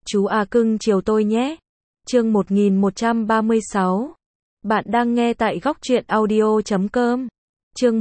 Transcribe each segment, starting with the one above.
Chú à cưng chiều tôi nhé. Chương 1136. Bạn đang nghe tại góc truyện audio.com. Chương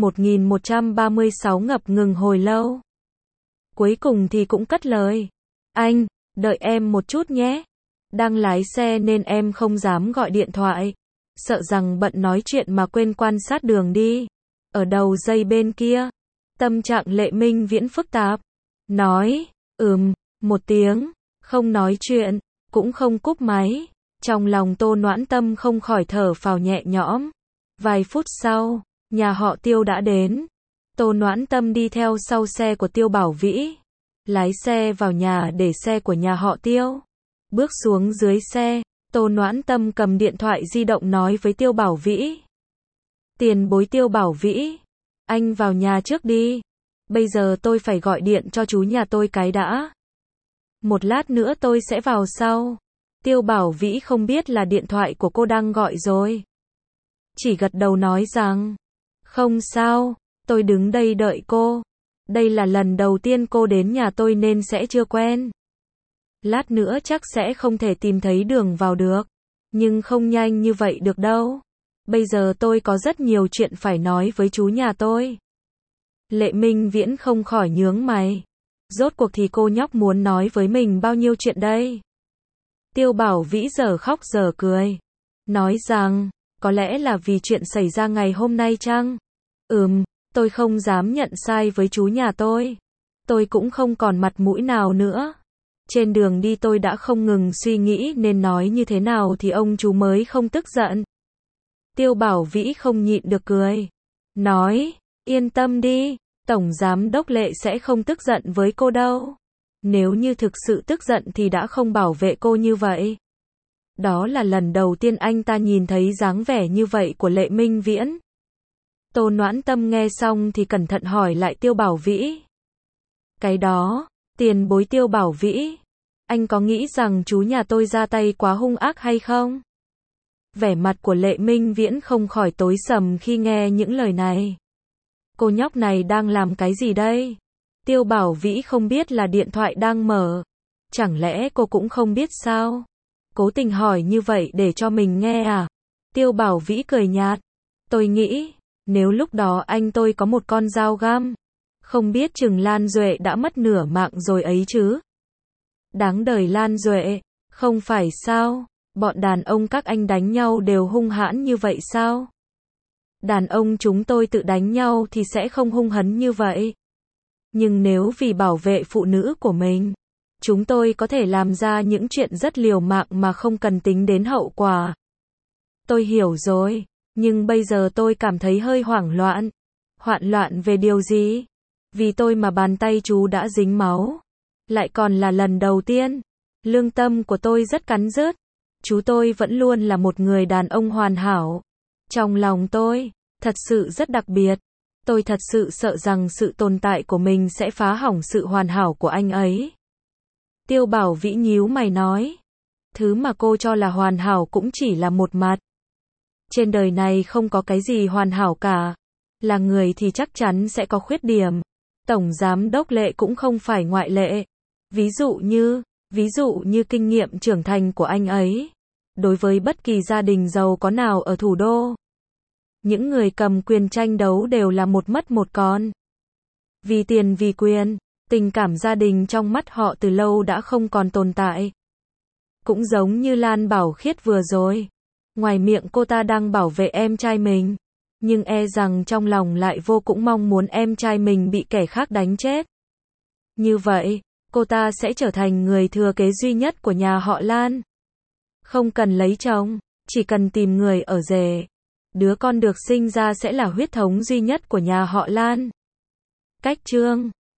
1136 ngập ngừng hồi lâu. Cuối cùng thì cũng cất lời. Anh, đợi em một chút nhé. Đang lái xe nên em không dám gọi điện thoại. Sợ rằng bận nói chuyện mà quên quan sát đường đi. Ở đầu dây bên kia, tâm trạng Lệ Minh Viễn phức tạp. Nói, một tiếng, không nói chuyện, cũng không cúp máy. Trong lòng Tô Noãn Tâm không khỏi thở phào nhẹ nhõm. Vài phút sau, nhà họ Tiêu đã đến. Tô Noãn Tâm đi theo sau xe của Tiêu Bảo Vĩ. Lái xe vào nhà để xe của nhà họ Tiêu. Bước xuống dưới xe, Tô Noãn Tâm cầm điện thoại di động nói với Tiêu Bảo Vĩ. Tiền bối Tiêu Bảo Vĩ, anh vào nhà trước đi. Bây giờ tôi phải gọi điện cho chú nhà tôi cái đã. Một lát nữa tôi sẽ vào sau. Tiêu Bảo Vĩ không biết là điện thoại của cô đang gọi rồi. Chỉ gật đầu nói rằng, không sao, tôi đứng đây đợi cô. Đây là lần đầu tiên cô đến nhà tôi nên sẽ chưa quen. Lát nữa chắc sẽ không thể tìm thấy đường vào được. Nhưng không nhanh như vậy được đâu. Bây giờ tôi có rất nhiều chuyện phải nói với chú nhà tôi. Lệ Minh Viễn không khỏi nhướng mày. Rốt cuộc thì cô nhóc muốn nói với mình bao nhiêu chuyện đây? Tiêu Bảo Vĩ giờ khóc giờ cười. Nói rằng, có lẽ là vì chuyện xảy ra ngày hôm nay chăng? Tôi không dám nhận sai với chú nhà tôi. Tôi cũng không còn mặt mũi nào nữa. Trên đường đi tôi đã không ngừng suy nghĩ nên nói như thế nào thì ông chú mới không tức giận. Tiêu Bảo Vĩ không nhịn được cười. Nói, yên tâm đi, Tổng Giám Đốc Lệ sẽ không tức giận với cô đâu. Nếu như thực sự tức giận thì đã không bảo vệ cô như vậy. Đó là lần đầu tiên anh ta nhìn thấy dáng vẻ như vậy của Lệ Minh Viễn. Tô Noãn Tâm nghe xong thì cẩn thận hỏi lại Tiêu Bảo Vĩ. Cái đó, tiền bối Tiêu Bảo Vĩ, anh có nghĩ rằng chú nhà tôi ra tay quá hung ác hay không? Vẻ mặt của Lệ Minh Viễn không khỏi tối sầm khi nghe những lời này. Cô nhóc này đang làm cái gì đây? Tiêu Bảo Vĩ không biết là điện thoại đang mở. Chẳng lẽ cô cũng không biết sao? Cố tình hỏi như vậy để cho mình nghe à? Tiêu Bảo Vĩ cười nhạt. Tôi nghĩ, nếu lúc đó anh tôi có một con dao găm, không biết chừng Lan Duệ đã mất nửa mạng rồi ấy chứ. Đáng đời Lan Duệ, không phải sao? Bọn đàn ông các anh đánh nhau đều hung hãn như vậy sao? Đàn ông chúng tôi tự đánh nhau thì sẽ không hung hấn như vậy. Nhưng nếu vì bảo vệ phụ nữ của mình, chúng tôi có thể làm ra những chuyện rất liều mạng mà không cần tính đến hậu quả. Tôi hiểu rồi, nhưng bây giờ tôi cảm thấy hơi hoảng loạn. Hoảng loạn về điều gì? Vì tôi mà bàn tay chú đã dính máu. Lại còn là lần đầu tiên. Lương tâm của tôi rất cắn rứt. Chú tôi vẫn luôn là một người đàn ông hoàn hảo. Trong lòng tôi, thật sự rất đặc biệt. Tôi thật sự sợ rằng sự tồn tại của mình sẽ phá hỏng sự hoàn hảo của anh ấy. Tiêu Bảo Vĩ nhíu mày nói. Thứ mà cô cho là hoàn hảo cũng chỉ là một mặt. Trên đời này không có cái gì hoàn hảo cả. Là người thì chắc chắn sẽ có khuyết điểm. Tổng Giám Đốc Lệ cũng không phải ngoại lệ. Ví dụ như kinh nghiệm trưởng thành của anh ấy. Đối với bất kỳ gia đình giàu có nào ở thủ đô. Những người cầm quyền tranh đấu đều là một mất một còn. Vì tiền vì quyền, tình cảm gia đình trong mắt họ từ lâu đã không còn tồn tại. Cũng giống như Lan Bảo Khiết vừa rồi. Ngoài miệng cô ta đang bảo vệ em trai mình. Nhưng e rằng trong lòng lại vô cũng mong muốn em trai mình bị kẻ khác đánh chết. Như vậy, cô ta sẽ trở thành người thừa kế duy nhất của nhà họ Lan. Không cần lấy chồng, chỉ cần tìm người ở rể. Đứa con được sinh ra sẽ là huyết thống duy nhất của nhà họ Lan. Cách chương